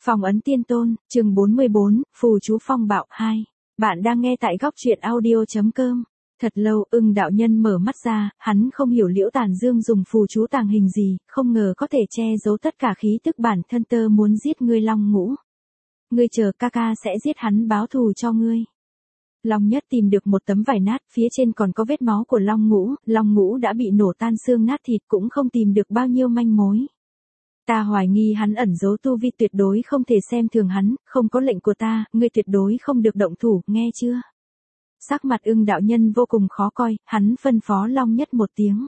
Phong ấn tiên tôn, chương 44, phù chú phong bạo 2. Bạn đang nghe tại góc truyện audio.com. Thật lâu, Ưng đạo nhân mở mắt ra, hắn không hiểu Liễu Tàn Dương dùng phù chú tàng hình gì, không ngờ có thể che giấu tất cả khí tức bản thân tơ muốn giết ngươi Long Ngũ. Ngươi chờ ca ca sẽ giết hắn báo thù cho ngươi. Long Nhất tìm được một tấm vải nát, phía trên còn có vết máu của Long Ngũ đã bị nổ tan xương nát thịt cũng không tìm được bao nhiêu manh mối. Ta hoài nghi hắn ẩn giấu tu vi, tuyệt đối không thể xem thường hắn, không có lệnh của ta, ngươi tuyệt đối không được động thủ, nghe chưa? Sắc mặt Ưng đạo nhân vô cùng khó coi, hắn phân phó Long Nhất một tiếng.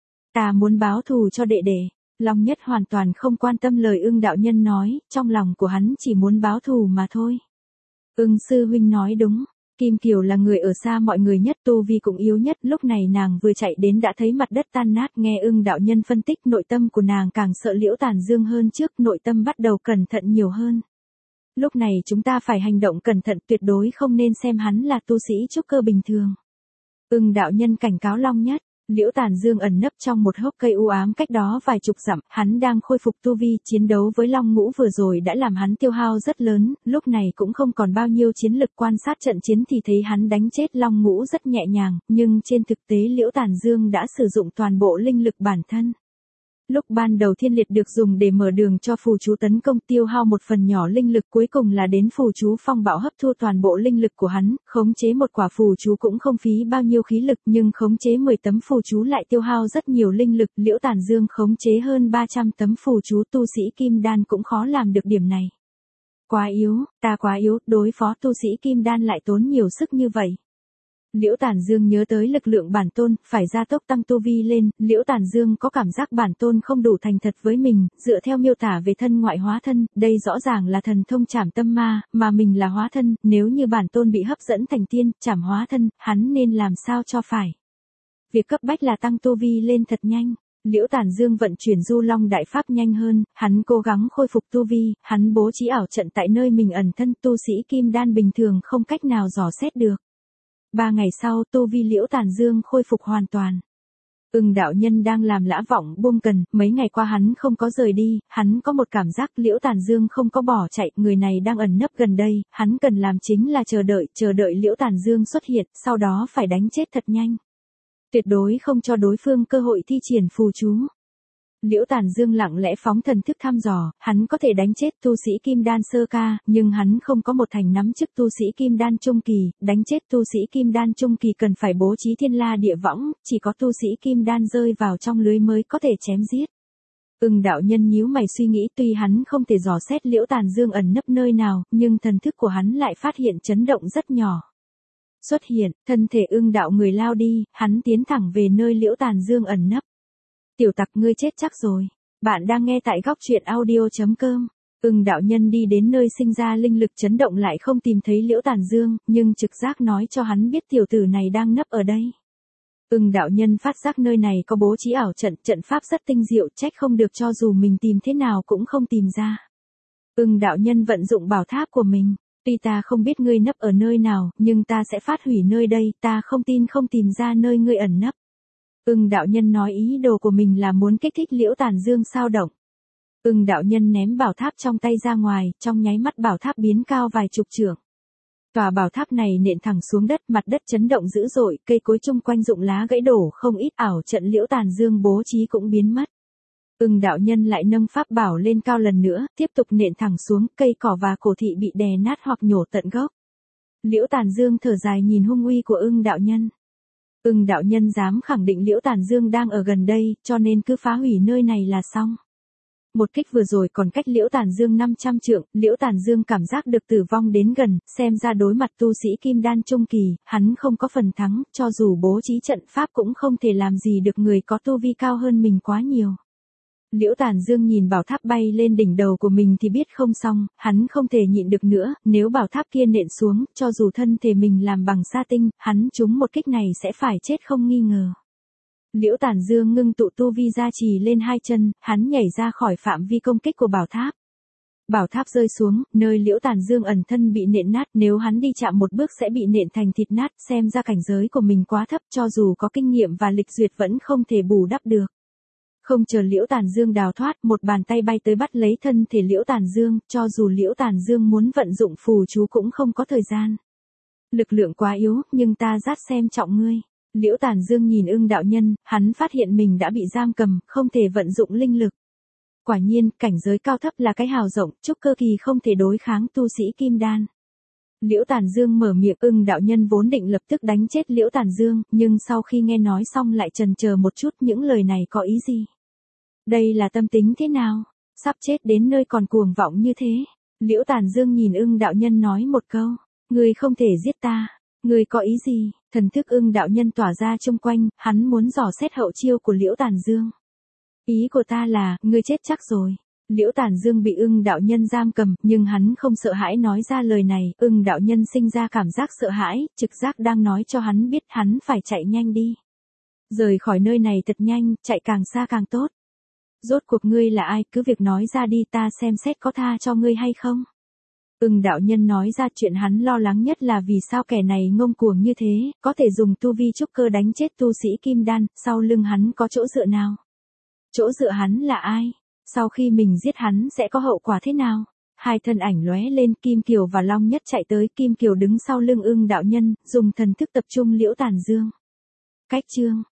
Ta muốn báo thù cho đệ đệ. Long Nhất hoàn toàn không quan tâm lời Ưng đạo nhân nói, trong lòng của hắn chỉ muốn báo thù mà thôi. Ưng sư huynh nói đúng. Kim Kiều là người ở xa mọi người nhất, tu vi cũng yếu nhất, lúc này nàng vừa chạy đến đã thấy mặt đất tan nát, nghe Ưng đạo nhân phân tích, nội tâm của nàng càng sợ Liễu Tàn Dương hơn trước, nội tâm bắt đầu cẩn thận nhiều hơn. Lúc này chúng ta phải hành động cẩn thận, tuyệt đối không nên xem hắn là tu sĩ trúc cơ bình thường. Ưng đạo nhân cảnh cáo Long Nhất. Liễu Tàn Dương ẩn nấp trong một hốc cây u ám cách đó vài chục dặm, hắn đang khôi phục tu vi, chiến đấu với Long Ngũ vừa rồi đã làm hắn tiêu hao rất lớn, lúc này cũng không còn bao nhiêu chiến lực, quan sát trận chiến thì thấy hắn đánh chết Long Ngũ rất nhẹ nhàng, nhưng trên thực tế Liễu Tàn Dương đã sử dụng toàn bộ linh lực bản thân. Lúc ban đầu thiên liệt được dùng để mở đường cho phù chú tấn công, tiêu hao một phần nhỏ linh lực, cuối cùng là đến phù chú phong bạo hấp thu toàn bộ linh lực của hắn, khống chế một quả phù chú cũng không phí bao nhiêu khí lực, nhưng khống chế 10 tấm phù chú lại tiêu hao rất nhiều linh lực. Liễu Tàn Dương khống chế hơn 300 tấm phù chú, tu sĩ kim đan cũng khó làm được điểm này. Quá yếu, ta quá yếu, đối phó tu sĩ kim đan lại tốn nhiều sức như vậy. Liễu Tàn Dương nhớ tới lực lượng bản tôn, phải gia tốc tăng tu vi lên, Liễu Tàn Dương có cảm giác bản tôn không đủ thành thật với mình, dựa theo miêu tả về thân ngoại hóa thân, đây rõ ràng là thần thông trảm tâm ma, mà mình là hóa thân, nếu như bản tôn bị hấp dẫn thành tiên, trảm hóa thân, hắn nên làm sao cho phải. Việc cấp bách là tăng tu vi lên thật nhanh. Liễu Tàn Dương vận chuyển Du Long Đại Pháp nhanh hơn, hắn cố gắng khôi phục tu vi, hắn bố trí ảo trận tại nơi mình ẩn thân, tu sĩ kim đan bình thường không cách nào dò xét được. 3 ngày sau, tu vi Liễu Tàn Dương khôi phục hoàn toàn. Ưng đạo nhân đang làm lã vọng buông cần, mấy ngày qua hắn không có rời đi, hắn có một cảm giác Liễu Tàn Dương không có bỏ chạy, người này đang ẩn nấp gần đây, hắn cần làm chính là chờ đợi Liễu Tàn Dương xuất hiện, sau đó phải đánh chết thật nhanh. Tuyệt đối không cho đối phương cơ hội thi triển phù chú. Liễu Tàn Dương lặng lẽ phóng thần thức thăm dò, hắn có thể đánh chết tu sĩ kim đan sơ ca, nhưng hắn không có một thành nắm chức tu sĩ kim đan trung kỳ, đánh chết tu sĩ kim đan trung kỳ cần phải bố trí thiên la địa võng, chỉ có tu sĩ kim đan rơi vào trong lưới mới có thể chém giết. Ưng đạo nhân nhíu mày suy nghĩ, tuy hắn không thể dò xét Liễu Tàn Dương ẩn nấp nơi nào, nhưng thần thức của hắn lại phát hiện chấn động rất nhỏ. Xuất hiện, thân thể Ưng đạo người lao đi, hắn tiến thẳng về nơi Liễu Tàn Dương ẩn nấp. Tiểu tặc, ngươi chết chắc rồi. Bạn đang nghe tại góc truyện audio.com. Ưng đạo nhân đi đến nơi sinh ra linh lực chấn động lại không tìm thấy Liễu Tàn Dương, nhưng trực giác nói cho hắn biết tiểu tử này đang nấp ở đây. Ưng đạo nhân phát giác nơi này có bố trí ảo trận, trận pháp rất tinh diệu, trách không được cho dù mình tìm thế nào cũng không tìm ra. Ưng đạo nhân vận dụng bảo tháp của mình. Tuy ta không biết ngươi nấp ở nơi nào, nhưng ta sẽ phát hủy nơi đây, ta không tin không tìm ra nơi ngươi ẩn nấp. Ưng đạo nhân nói ý đồ của mình là muốn kích thích Liễu Tàn Dương sao động. Ưng đạo nhân ném bảo tháp trong tay ra ngoài, trong nháy mắt bảo tháp biến cao vài chục trượng. Tòa bảo tháp này nện thẳng xuống đất, mặt đất chấn động dữ dội, cây cối chung quanh rụng lá gãy đổ không ít, ảo trận Liễu Tàn Dương bố trí cũng biến mất. Ưng đạo nhân lại nâng pháp bảo lên cao lần nữa, tiếp tục nện thẳng xuống, cây cỏ và cổ thụ bị đè nát hoặc nhổ tận gốc. Liễu Tàn Dương thở dài nhìn hung uy của Ưng đạo nhân. Ưng đạo nhân dám khẳng định Liễu Tàn Dương đang ở gần đây, cho nên cứ phá hủy nơi này là xong. Một kích vừa rồi còn cách Liễu Tàn Dương 500 trượng, Liễu Tàn Dương cảm giác được tử vong đến gần, xem ra đối mặt tu sĩ kim đan trung kỳ, hắn không có phần thắng, cho dù bố trí trận pháp cũng không thể làm gì được người có tu vi cao hơn mình quá nhiều. Liễu Tàn Dương nhìn bảo tháp bay lên đỉnh đầu của mình thì biết không xong, hắn không thể nhịn được nữa, nếu bảo tháp kia nện xuống, cho dù thân thể mình làm bằng sa tinh, hắn trúng một kích này sẽ phải chết không nghi ngờ. Liễu Tàn Dương ngưng tụ tu vi gia trì lên 2 chân, hắn nhảy ra khỏi phạm vi công kích của bảo tháp. Bảo tháp rơi xuống, nơi Liễu Tàn Dương ẩn thân bị nện nát, nếu hắn đi chạm một bước sẽ bị nện thành thịt nát, xem ra cảnh giới của mình quá thấp, cho dù có kinh nghiệm và lịch duyệt vẫn không thể bù đắp được. Không chờ Liễu Tàn Dương đào thoát, một bàn tay bay tới bắt lấy thân thể Liễu Tàn Dương, cho dù Liễu Tàn Dương muốn vận dụng phù chú cũng không có thời gian. Lực lượng quá yếu, nhưng ta rát xem trọng ngươi. Liễu Tàn Dương nhìn Ưng đạo nhân, hắn phát hiện mình đã bị giam cầm, không thể vận dụng linh lực. Quả nhiên, cảnh giới cao thấp là cái hào rộng, trúc cơ kỳ không thể đối kháng tu sĩ kim đan. Liễu Tàn Dương mở miệng, Ưng đạo nhân vốn định lập tức đánh chết Liễu Tàn Dương, nhưng sau khi nghe nói xong lại chần chờ một chút, những lời này có ý gì? Đây là tâm tính thế nào? Sắp chết đến nơi còn cuồng vọng như thế. Liễu Tàn Dương nhìn Ưng đạo nhân nói một câu, ngươi không thể giết ta, ngươi có ý gì? Thần thức Ưng đạo nhân tỏa ra chung quanh, hắn muốn dò xét hậu chiêu của Liễu Tàn Dương. Ý của ta là, ngươi chết chắc rồi. Liễu Tàn Dương bị Ưng đạo nhân giam cầm, nhưng hắn không sợ hãi nói ra lời này, Ưng đạo nhân sinh ra cảm giác sợ hãi, trực giác đang nói cho hắn biết hắn phải chạy nhanh đi. Rời khỏi nơi này thật nhanh, chạy càng xa càng tốt. Rốt cuộc ngươi là ai, cứ việc nói ra đi, ta xem xét có tha cho ngươi hay không. Ưng đạo nhân nói ra chuyện hắn lo lắng nhất là vì sao kẻ này ngông cuồng như thế, có thể dùng tu vi trúc cơ đánh chết tu sĩ kim đan, sau lưng hắn có chỗ dựa nào? Chỗ dựa hắn là ai? Sau khi mình giết hắn sẽ có hậu quả thế nào? Hai thân ảnh lóe lên, Kim Kiều và Long Nhất chạy tới, Kim Kiều đứng sau lưng Ưng đạo nhân, dùng thần thức tập trung Liễu Tàn Dương. Cách chương